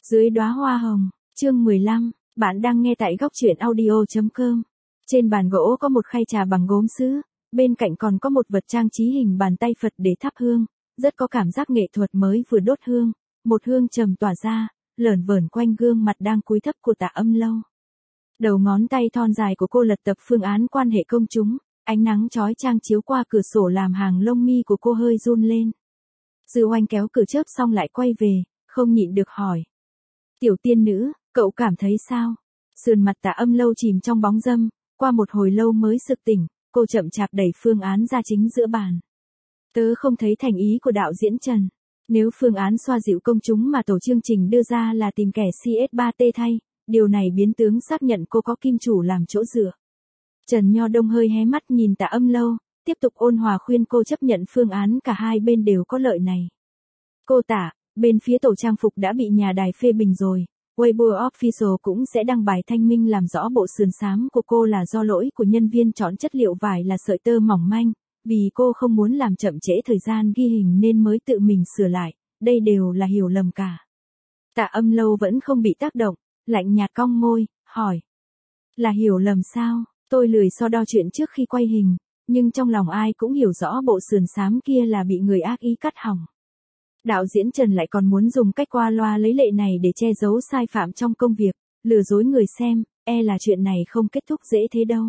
Dưới đóa hoa hồng, chương 15, bạn đang nghe tại góc truyện audio.com. Trên bàn gỗ có một khay trà bằng gốm sứ, bên cạnh còn có một vật trang trí hình bàn tay Phật để thắp hương, rất có cảm giác nghệ thuật mới vừa đốt hương, một hương trầm tỏa ra, lởn vởn quanh gương mặt đang cúi thấp của Tạ Âm Lâu. Đầu ngón tay thon dài của cô lật tập phương án quan hệ công chúng, ánh nắng chói chang chiếu qua cửa sổ làm hàng lông mi của cô hơi run lên. Dư Oanh kéo cửa chớp xong lại quay về, không nhịn được hỏi. Tiểu tiên nữ, cậu cảm thấy sao? Sườn mặt Tạ Âm Lâu chìm trong bóng râm, qua một hồi lâu mới sực tỉnh, cô chậm chạp đẩy phương án ra chính giữa bàn. Tớ không thấy thành ý của đạo diễn Trần. Nếu phương án xoa dịu công chúng mà tổ chương trình đưa ra là tìm kẻ CS3T thay, điều này biến tướng xác nhận cô có kim chủ làm chỗ dựa. Trần Nho Đông hơi hé mắt nhìn Tạ Âm Lâu, tiếp tục ôn hòa khuyên cô chấp nhận phương án, cả hai bên đều có lợi này. Cô Tạ, bên phía tổ trang phục đã bị nhà đài phê bình rồi, Weibo Official cũng sẽ đăng bài thanh minh làm rõ bộ sườn xám của cô là do lỗi của nhân viên chọn chất liệu vải là sợi tơ mỏng manh, vì cô không muốn làm chậm trễ thời gian ghi hình nên mới tự mình sửa lại, đây đều là hiểu lầm cả. Tạ Âm Lâu vẫn không bị tác động, lạnh nhạt cong môi, hỏi. Là hiểu lầm sao? Tôi lười so đo chuyện trước khi quay hình, nhưng trong lòng ai cũng hiểu rõ bộ sườn xám kia là bị người ác ý cắt hỏng. Đạo diễn Trần lại còn muốn dùng cách qua loa lấy lệ này để che giấu sai phạm trong công việc, lừa dối người xem, là chuyện này không kết thúc dễ thế đâu.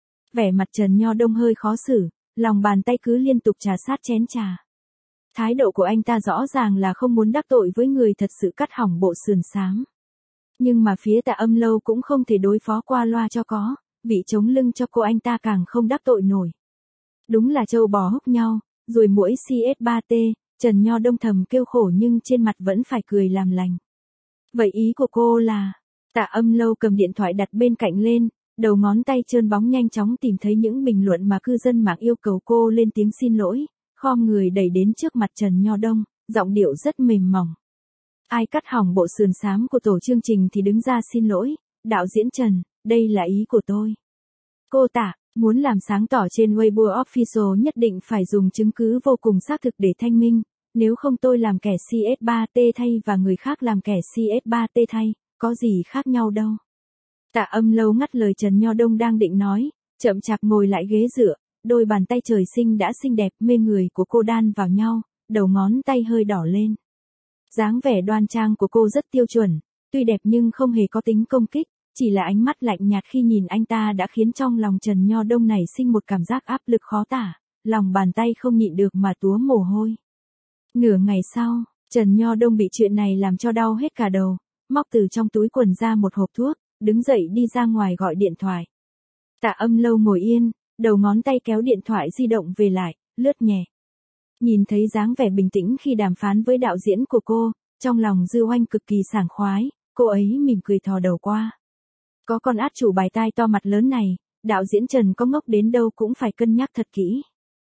Vẻ mặt Trần Nho Đông hơi khó xử, lòng bàn tay cứ liên tục trà sát chén trà. Thái độ của anh ta rõ ràng là không muốn đắc tội với người thật sự cắt hỏng bộ sườn xám. Nhưng mà phía Tạ Âm Lâu cũng không thể đối phó qua loa cho có, vị chống lưng cho cô anh ta càng không đắc tội nổi. Đúng là trâu bò húc nhau, rồi muỗi CS3T, Trần Nho Đông thầm kêu khổ nhưng trên mặt vẫn phải cười làm lành. Vậy ý của cô là, Tạ Âm Lâu cầm điện thoại đặt bên cạnh lên, đầu ngón tay trơn bóng nhanh chóng tìm thấy những bình luận mà cư dân mạng yêu cầu cô lên tiếng xin lỗi, khom người đẩy đến trước mặt Trần Nho Đông, giọng điệu rất mềm mỏng. Ai cắt hỏng bộ sườn xám của tổ chương trình thì đứng ra xin lỗi, đạo diễn Trần, đây là ý của tôi. Cô Tạ, muốn làm sáng tỏ trên Weibo Official nhất định phải dùng chứng cứ vô cùng xác thực để thanh minh, nếu không tôi làm kẻ CS3T thay và người khác làm kẻ CS3T thay, có gì khác nhau đâu. Tạ Âm Lâu ngắt lời Trần Nho Đông đang định nói, chậm chạp ngồi lại ghế dựa, đôi bàn tay trời sinh đã xinh đẹp mê người của cô đan vào nhau, đầu ngón tay hơi đỏ lên. Dáng vẻ đoan trang của cô rất tiêu chuẩn, tuy đẹp nhưng không hề có tính công kích, chỉ là ánh mắt lạnh nhạt khi nhìn anh ta đã khiến trong lòng Trần Nho Đông nảy sinh một cảm giác áp lực khó tả, lòng bàn tay không nhịn được mà túa mồ hôi. Nửa ngày sau, Trần Nho Đông bị chuyện này làm cho đau hết cả đầu, móc từ trong túi quần ra một hộp thuốc, đứng dậy đi ra ngoài gọi điện thoại. Tạ Âm Lâu ngồi yên, đầu ngón tay kéo điện thoại di động về lại, lướt nhẹ. Nhìn thấy dáng vẻ bình tĩnh khi đàm phán với đạo diễn của cô, trong lòng Dư Oanh cực kỳ sảng khoái, cô ấy mỉm cười thò đầu qua. Có con át chủ bài tai to mặt lớn này, đạo diễn Trần có ngốc đến đâu cũng phải cân nhắc thật kỹ.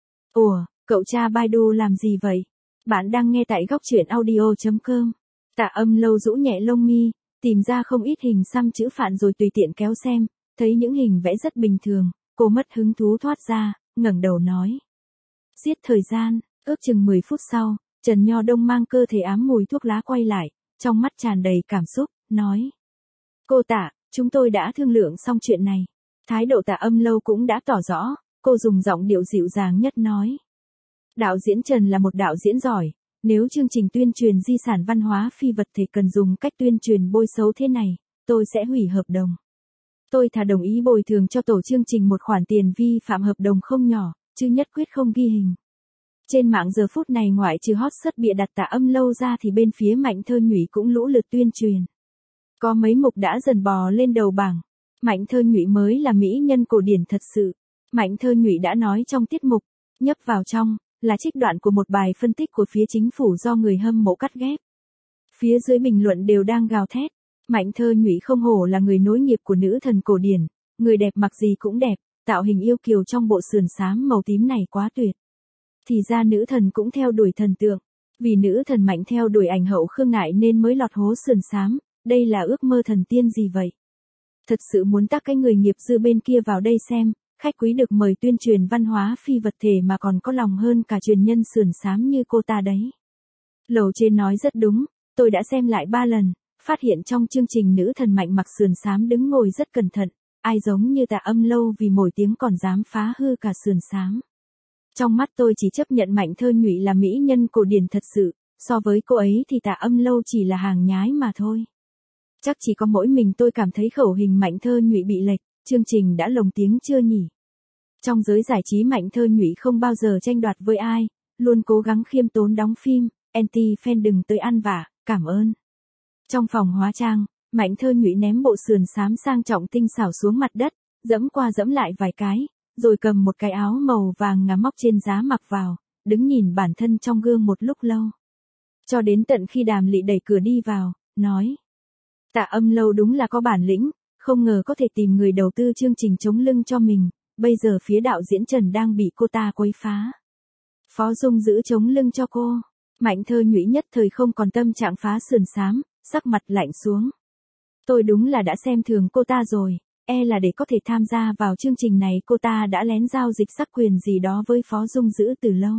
Ủa, cậu cha Baidu làm gì vậy? Bạn đang nghe tại góc truyện audio.com. Tạ Âm Lâu rũ nhẹ lông mi, tìm ra không ít hình xăm chữ Phạn rồi tùy tiện kéo xem, thấy những hình vẽ rất bình thường, cô mất hứng thú thoát ra, ngẩng đầu nói. Giết thời gian, ước chừng 10 phút sau, Trần Nho Đông mang cơ thể ám mùi thuốc lá quay lại, trong mắt tràn đầy cảm xúc, nói. Cô Tạ, chúng tôi đã thương lượng xong chuyện này. Thái độ Tạ Âm Lâu cũng đã tỏ rõ, cô dùng giọng điệu dịu dàng nhất nói. Đạo diễn Trần là một đạo diễn giỏi, nếu chương trình tuyên truyền di sản văn hóa phi vật thể cần dùng cách tuyên truyền bôi xấu thế này, tôi sẽ hủy hợp đồng. Tôi thà đồng ý bồi thường cho tổ chương trình một khoản tiền vi phạm hợp đồng không nhỏ, chứ nhất quyết không ghi hình. Trên mạng giờ phút này ngoại trừ hot search bịa đặt Tạ Âm Lâu ra thì bên phía Mạnh Thơ Nhụy cũng lũ lượt tuyên truyền. Có mấy mục đã dần bò lên đầu bảng. Mạnh Thơ Nhụy mới là mỹ nhân cổ điển thật sự. Mạnh Thơ Nhụy đã nói trong tiết mục, nhấp vào trong, là trích đoạn của một bài phân tích của phía chính phủ do người hâm mộ cắt ghép. Phía dưới bình luận đều đang gào thét. Mạnh Thơ Nhụy không hổ là người nối nghiệp của nữ thần cổ điển, người đẹp mặc gì cũng đẹp, tạo hình yêu kiều trong bộ sườn xám màu tím này quá tuyệt. Thì ra nữ thần cũng theo đuổi thần tượng, vì nữ thần Mạnh theo đuổi ảnh hậu Khương Nại nên mới lọt hố sườn xám, đây là ước mơ thần tiên gì vậy? Thật sự muốn tắc cái người nghiệp dư bên kia vào đây xem, khách quý được mời tuyên truyền văn hóa phi vật thể mà còn có lòng hơn cả truyền nhân sườn xám như cô ta đấy. Lầu trên nói rất đúng, tôi đã xem lại 3 lần, phát hiện trong chương trình nữ thần Mạnh mặc sườn xám đứng ngồi rất cẩn thận, ai giống như Tạ Âm Lâu vì mổi tiếng còn dám phá hư cả sườn xám. Trong mắt tôi chỉ chấp nhận Mạnh Thơ Nhụy là mỹ nhân cổ điển thật sự, so với cô ấy thì Tạ Âm Lâu chỉ là hàng nhái mà thôi. Chắc chỉ có mỗi mình tôi cảm thấy khẩu hình Mạnh Thơ Nhụy bị lệch, chương trình đã lồng tiếng chưa nhỉ? Trong giới giải trí Mạnh Thơ Nhụy không bao giờ tranh đoạt với ai, luôn cố gắng khiêm tốn đóng phim, anti-fan đừng tới ăn vạ, cảm ơn. Trong phòng hóa trang, Mạnh Thơ Nhụy ném bộ sườn xám sang trọng tinh xảo xuống mặt đất, dẫm qua dẫm lại vài cái, rồi cầm một cái áo màu vàng ngà móc trên giá mặc vào, đứng nhìn bản thân trong gương một lúc lâu. Cho đến tận khi Đàm Lị đẩy cửa đi vào, nói. Tạ Âm Lâu đúng là có bản lĩnh, không ngờ có thể tìm người đầu tư chương trình chống lưng cho mình, bây giờ phía đạo diễn Trần đang bị cô ta quấy phá. Phó Dung giữ chống lưng cho cô. Mạnh Thơ Nhụy nhất thời không còn tâm trạng phá sườn xám, sắc mặt lạnh xuống. Tôi đúng là đã xem thường cô ta rồi, là để có thể tham gia vào chương trình này cô ta đã lén giao dịch sắc quyền gì đó với Phó Dung giữ từ lâu.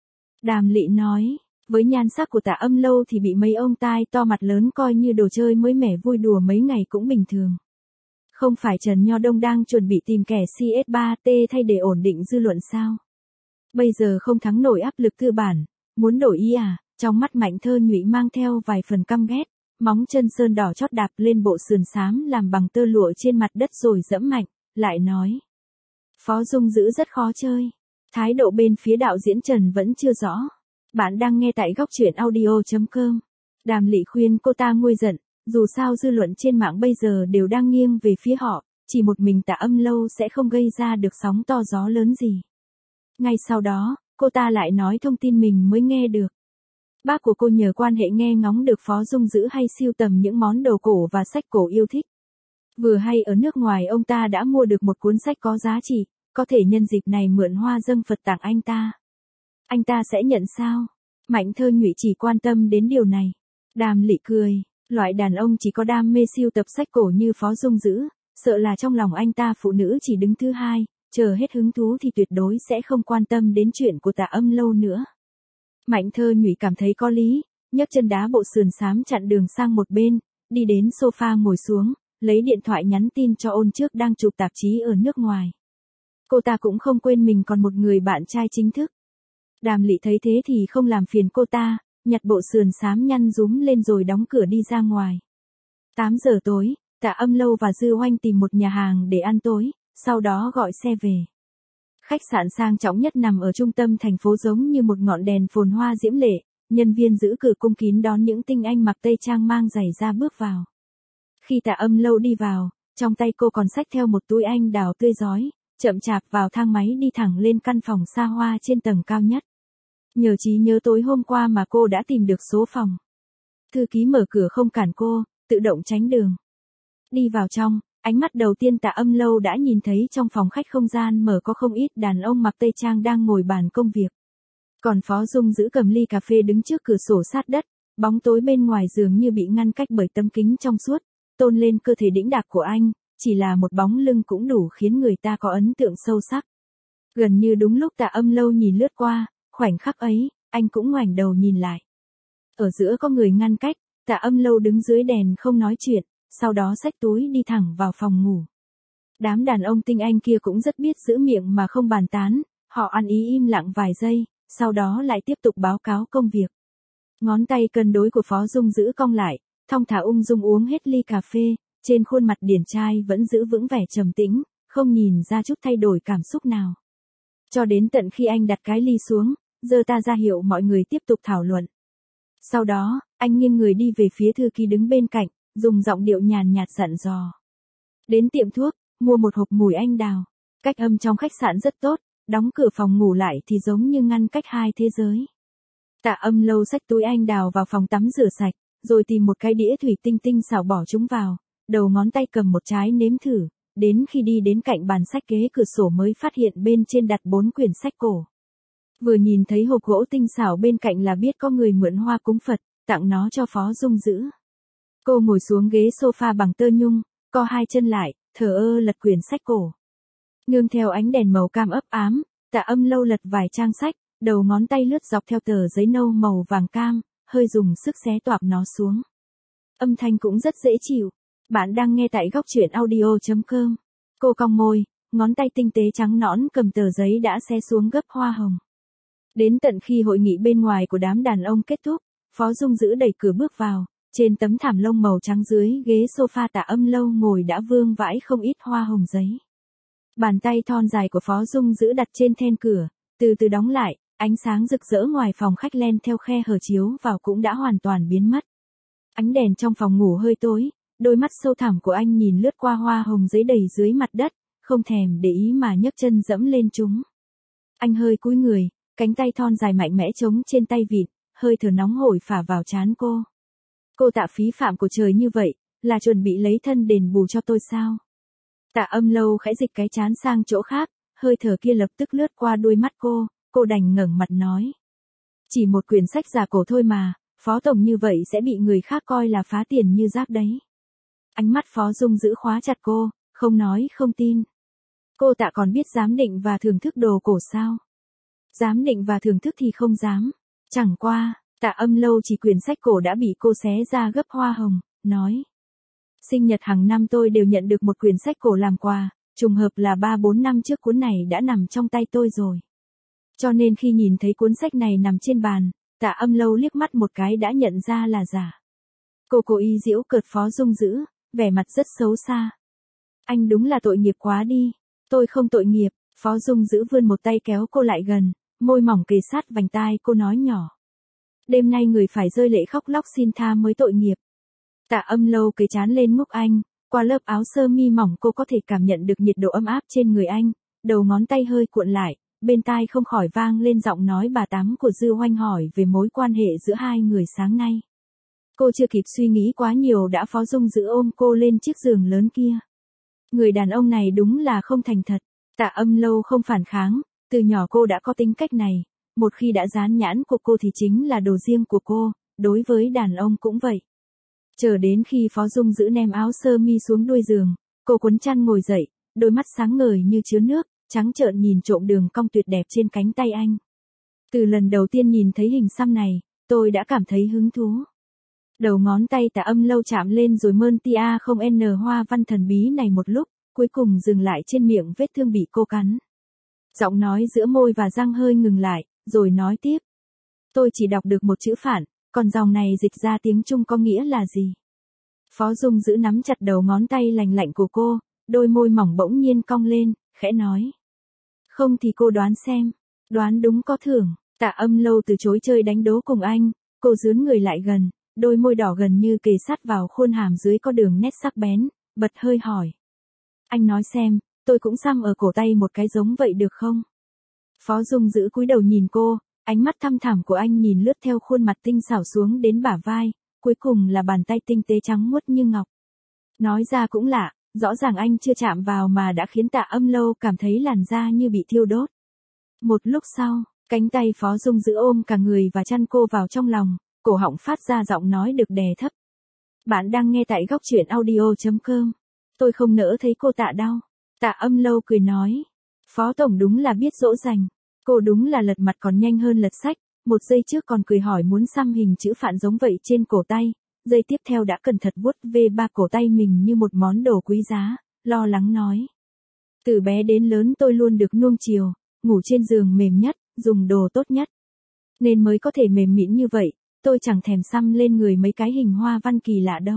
Đàm Lị nói, với nhan sắc của Tạ Âm Lâu thì bị mấy ông tai to mặt lớn coi như đồ chơi mới mẻ vui đùa mấy ngày cũng bình thường. Không phải Trần Nho Đông đang chuẩn bị tìm kẻ CS3T thay để ổn định dư luận sao? Bây giờ không thắng nổi áp lực tư bản, muốn đổi ý à? Trong mắt Mạnh Thơ Nhụy mang theo vài phần căm ghét, móng chân sơn đỏ chót đạp lên bộ sườn xám làm bằng tơ lụa trên mặt đất rồi dẫm mạnh, lại nói. Phó Dung giữ rất khó chơi. Thái độ bên phía đạo diễn Trần vẫn chưa rõ. Bạn đang nghe tại góc truyện audio.com. Đàm Lị khuyên cô ta nguôi giận, dù sao dư luận trên mạng bây giờ đều đang nghiêng về phía họ, chỉ một mình Tạ Âm Lâu sẽ không gây ra được sóng to gió lớn gì. Ngay sau đó, cô ta lại nói thông tin mình mới nghe được. Bác của cô nhờ quan hệ nghe ngóng được Phó Dung giữ hay sưu tầm những món đồ cổ và sách cổ yêu thích. Vừa hay ở nước ngoài ông ta đã mua được một cuốn sách có giá trị, có thể nhân dịp này mượn hoa dâng Phật tặng anh ta. Anh ta sẽ nhận sao? Mạnh Thơ Nhụy chỉ quan tâm đến điều này. Đàm Lị cười, loại đàn ông chỉ có đam mê sưu tập sách cổ như Phó Dung giữ, sợ là trong lòng anh ta phụ nữ chỉ đứng thứ hai, chờ hết hứng thú thì tuyệt đối sẽ không quan tâm đến chuyện của Tạ Âm Lâu nữa. Mạnh Thơ Nhụy cảm thấy có lý, nhấc chân đá bộ sườn xám chặn đường sang một bên, đi đến sofa ngồi xuống, lấy điện thoại nhắn tin cho Ôn Trước đang chụp tạp chí ở nước ngoài. Cô ta cũng không quên mình còn một người bạn trai chính thức. Đàm Lị thấy thế thì không làm phiền cô ta, nhặt bộ sườn xám nhăn rúm lên rồi đóng cửa đi ra ngoài. 8 giờ tối, Tạ Âm Lâu và Dư Oanh tìm một nhà hàng để ăn tối, sau đó gọi xe về. Khách sạn sang trọng nhất nằm ở trung tâm thành phố giống như một ngọn đèn phồn hoa diễm lệ, nhân viên giữ cửa cung kín đón những tinh anh mặc tây trang mang giày da bước vào. Khi Tạ Âm Lâu đi vào, trong tay cô còn xách theo một túi anh đào tươi rói, chậm chạp vào thang máy đi thẳng lên căn phòng xa hoa trên tầng cao nhất. Nhờ trí nhớ tối hôm qua mà cô đã tìm được số phòng. Thư ký mở cửa không cản cô, tự động tránh đường. Đi vào trong, ánh mắt đầu tiên Tạ Âm Lâu đã nhìn thấy trong phòng khách không gian mở có không ít đàn ông mặc tây trang đang ngồi bàn công việc. Còn Phó Dung giữ cầm ly cà phê đứng trước cửa sổ sát đất, bóng tối bên ngoài dường như bị ngăn cách bởi tấm kính trong suốt, tôn lên cơ thể đĩnh đạc của anh, chỉ là một bóng lưng cũng đủ khiến người ta có ấn tượng sâu sắc. Gần như đúng lúc Tạ Âm Lâu nhìn lướt qua, khoảnh khắc ấy, anh cũng ngoảnh đầu nhìn lại. Ở giữa có người ngăn cách, Tạ Âm Lâu đứng dưới đèn không nói chuyện, sau đó xách túi đi thẳng vào phòng ngủ. Đám đàn ông tinh anh kia cũng rất biết giữ miệng mà không bàn tán, họ ăn ý im lặng vài giây, sau đó lại tiếp tục báo cáo công việc. Ngón tay cân đối của Phó Dung giữ cong lại, thong thả ung dung uống hết ly cà phê, trên khuôn mặt điển trai vẫn giữ vững vẻ trầm tĩnh, không nhìn ra chút thay đổi cảm xúc nào. Cho đến tận khi anh đặt cái ly xuống, giơ ta ra hiệu mọi người tiếp tục thảo luận. Sau đó, anh nghiêng người đi về phía thư ký đứng bên cạnh, dùng giọng điệu nhàn nhạt dặn dò. Đến tiệm thuốc, mua một hộp mùi anh đào. Cách âm trong khách sạn rất tốt, đóng cửa phòng ngủ lại thì giống như ngăn cách hai thế giới. Tạ Âm Lâu xách túi anh đào vào phòng tắm rửa sạch, rồi tìm một cái đĩa thủy tinh tinh xảo bỏ chúng vào, đầu ngón tay cầm một trái nếm thử, đến khi đi đến cạnh bàn sách kế cửa sổ mới phát hiện bên trên đặt 4 quyển sách cổ. Vừa nhìn thấy hộp gỗ tinh xảo bên cạnh là biết có người mượn hoa cúng Phật, tặng nó cho Phó Dung giữ. Cô ngồi xuống ghế sofa bằng tơ nhung, co hai chân lại, thờ ơ lật quyển sách cổ. Nương theo ánh đèn màu cam ấp ám, Tạ Âm Lâu lật vài trang sách, đầu ngón tay lướt dọc theo tờ giấy nâu màu vàng cam, hơi dùng sức xé toạc nó xuống. Âm thanh cũng rất dễ chịu. Bạn đang nghe tại góc truyện audio.com. Cô cong môi, ngón tay tinh tế trắng nõn cầm tờ giấy đã xé xuống gấp hoa hồng. Đến tận khi hội nghị bên ngoài của đám đàn ông kết thúc, Phó Dung Dữ đẩy cửa bước vào, trên tấm thảm lông màu trắng dưới ghế sofa Tạ Âm Lâu ngồi đã vương vãi không ít hoa hồng giấy. Bàn tay thon dài của Phó Dung Dữ đặt trên then cửa, từ từ đóng lại, ánh sáng rực rỡ ngoài phòng khách len theo khe hở chiếu vào cũng đã hoàn toàn biến mất. Ánh đèn trong phòng ngủ hơi tối, đôi mắt sâu thẳm của anh nhìn lướt qua hoa hồng giấy đầy dưới mặt đất, không thèm để ý mà nhấc chân dẫm lên chúng. Anh hơi cúi người, cánh tay thon dài mạnh mẽ chống trên tay vịn, hơi thở nóng hổi phả vào trán cô. Cô Tạ phí phạm của trời như vậy, là chuẩn bị lấy thân đền bù cho tôi sao? Tạ Âm Lâu khẽ dịch cái trán sang chỗ khác, hơi thở kia lập tức lướt qua đôi mắt cô đành ngẩng mặt nói. Chỉ một quyển sách giả cổ thôi mà, Phó Tổng như vậy sẽ bị người khác coi là phá tiền như rác đấy. Ánh mắt Phó Dung Dữ khóa chặt cô, không nói không tin. Cô Tạ còn biết giám định và thưởng thức đồ cổ sao? Giám định và thưởng thức thì không dám. Chẳng qua, Tạ Âm Lâu chỉ quyển sách cổ đã bị cô xé ra gấp hoa hồng, nói. Sinh nhật hàng năm tôi đều nhận được một quyển sách cổ làm quà, trùng hợp là 3-4 năm trước cuốn này đã nằm trong tay tôi rồi. Cho nên khi nhìn thấy cuốn sách này nằm trên bàn, Tạ Âm Lâu liếc mắt một cái đã nhận ra là giả. Cô cố ý giễu cợt Phó Dung Dữ, vẻ mặt rất xấu xa. Anh đúng là tội nghiệp quá đi. Tôi không tội nghiệp. Phó Dung Dữ vươn một tay kéo cô lại gần, môi mỏng kề sát vành tai cô nói nhỏ. Đêm nay người phải rơi lệ khóc lóc xin tha mới tội nghiệp. Tạ Âm Lâu kề trán lên ngúc anh, qua lớp áo sơ mi mỏng cô có thể cảm nhận được nhiệt độ ấm áp trên người anh, đầu ngón tay hơi cuộn lại, bên tai không khỏi vang lên giọng nói bà Tám của Dư Hoanh hỏi về mối quan hệ giữa hai người sáng nay. Cô chưa kịp suy nghĩ quá nhiều đã Phó Dung Dữ ôm cô lên chiếc giường lớn kia. Người đàn ông này đúng là không thành thật. Tạ Âm Lâu không phản kháng, từ nhỏ cô đã có tính cách này, một khi đã dán nhãn của cô thì chính là đồ riêng của cô, đối với đàn ông cũng vậy. Chờ đến khi Phó Dung Dữ ném áo sơ mi xuống đuôi giường, cô cuốn chăn ngồi dậy, đôi mắt sáng ngời như chứa nước, trắng trợn nhìn trộm đường cong tuyệt đẹp trên cánh tay anh. Từ lần đầu tiên nhìn thấy hình xăm này, tôi đã cảm thấy hứng thú. Đầu ngón tay Tạ Âm Lâu chạm lên rồi mơn tia không n hoa văn thần bí này một lúc, cuối cùng dừng lại trên miệng vết thương bị cô cắn. Giọng nói giữa môi và răng hơi ngừng lại, rồi nói tiếp. Tôi chỉ đọc được một chữ phản, còn dòng này dịch ra tiếng Trung có nghĩa là gì? Phó Dung Dữ nắm chặt đầu ngón tay lành lạnh của cô, đôi môi mỏng bỗng nhiên cong lên, khẽ nói. Không thì cô đoán xem, đoán đúng có thưởng. Tạ Âm Lâu từ chối chơi đánh đố cùng anh, cô dướn người lại gần, đôi môi đỏ gần như kề sát vào khuôn hàm dưới có đường nét sắc bén, bật hơi hỏi. Anh nói xem, tôi cũng xăm ở cổ tay một cái giống vậy được không? Phó Dung Dữ cúi đầu nhìn cô, ánh mắt thăm thẳm của anh nhìn lướt theo khuôn mặt tinh xảo xuống đến bả vai, cuối cùng là bàn tay tinh tế trắng muốt như ngọc. Nói ra cũng lạ, rõ ràng anh chưa chạm vào mà đã khiến Tạ Âm Lâu cảm thấy làn da như bị thiêu đốt. Một lúc sau, cánh tay Phó Dung Dữ ôm cả người và chăn cô vào trong lòng, cổ họng phát ra giọng nói được đè thấp. Bạn đang nghe tại góc truyện audio.com. Tôi không nỡ thấy cô Tạ đau. Tạ Âm Lâu cười nói. Phó Tổng đúng là biết dỗ dành. Cô đúng là lật mặt còn nhanh hơn lật sách, một giây trước còn cười hỏi muốn xăm hình chữ phạn giống vậy trên cổ tay, giây tiếp theo đã cẩn thận vuốt về ba cổ tay mình như một món đồ quý giá, lo lắng nói. Từ bé đến lớn tôi luôn được nuông chiều, ngủ trên giường mềm nhất, dùng đồ tốt nhất. Nên mới có thể mềm mịn như vậy, tôi chẳng thèm xăm lên người mấy cái hình hoa văn kỳ lạ đâu.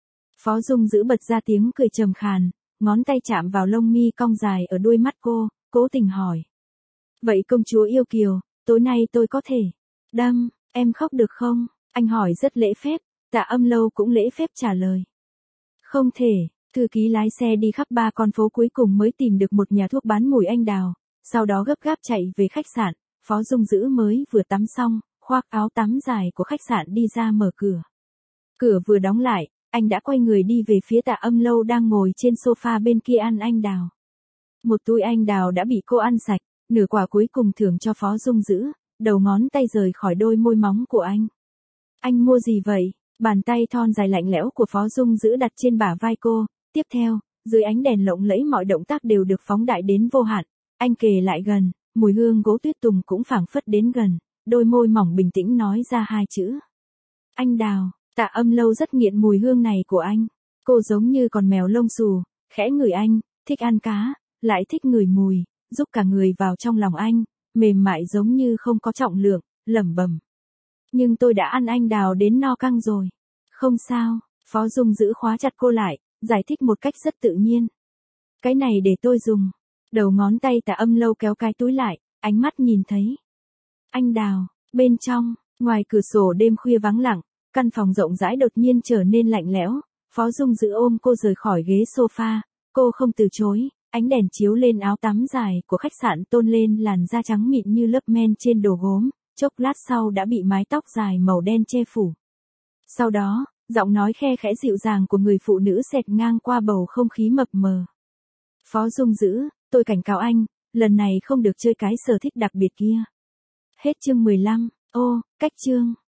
Phó Dung Dữ bật ra tiếng cười trầm khàn, ngón tay chạm vào lông mi cong dài ở đuôi mắt cô, cố tình hỏi. Vậy công chúa yêu kiều, tối nay tôi có thể đâm em khóc được không? Anh hỏi rất lễ phép, Tạ Âm Lâu cũng lễ phép trả lời. Không thể. Thư ký lái xe đi khắp 3 con phố cuối cùng mới tìm được một nhà thuốc bán mùi anh đào, sau đó gấp gáp chạy về khách sạn. Phó Dung Dữ mới vừa tắm xong, khoác áo tắm dài của khách sạn đi ra mở cửa. Cửa vừa đóng lại, anh đã quay người đi về phía Tạ Âm Lâu đang ngồi trên sofa bên kia ăn anh đào. Một túi anh đào đã bị cô ăn sạch, nửa quả cuối cùng thưởng cho Phó Dung Dữ, đầu ngón tay rời khỏi đôi môi móng của anh. Anh mua gì vậy? Bàn tay thon dài lạnh lẽo của Phó Dung Dữ đặt trên bả vai cô, tiếp theo, dưới ánh đèn lộng lẫy mọi động tác đều được phóng đại đến vô hạn. Anh kề lại gần, mùi hương gỗ tuyết tùng cũng phảng phất đến gần, đôi môi mỏng bình tĩnh nói ra 2 chữ. Anh đào. Tạ Âm Lâu rất nghiện mùi hương này của anh. Cô giống như con mèo lông xù, khẽ ngửi anh, thích ăn cá, lại thích ngửi mùi, giúp cả người vào trong lòng anh, mềm mại giống như không có trọng lượng, lẩm bẩm. Nhưng tôi đã ăn anh đào đến no căng rồi. Không sao, Phó Dung giữ khóa chặt cô lại, giải thích một cách rất tự nhiên. Cái này để tôi dùng. Đầu ngón tay Tạ Âm Lâu kéo cái túi lại, ánh mắt nhìn thấy. Anh đào, bên trong, ngoài cửa sổ đêm khuya vắng lặng, căn phòng rộng rãi đột nhiên trở nên lạnh lẽo. Phó Dung giữ ôm cô rời khỏi ghế sofa, cô không từ chối, ánh đèn chiếu lên áo tắm dài của khách sạn tôn lên làn da trắng mịn như lớp men trên đồ gốm, chốc lát sau đã bị mái tóc dài màu đen che phủ. Sau đó, giọng nói khe khẽ dịu dàng của người phụ nữ xẹt ngang qua bầu không khí mập mờ. Phó Dung giữ, tôi cảnh cáo anh, lần này không được chơi cái sở thích đặc biệt kia. Hết chương 15, cách chương.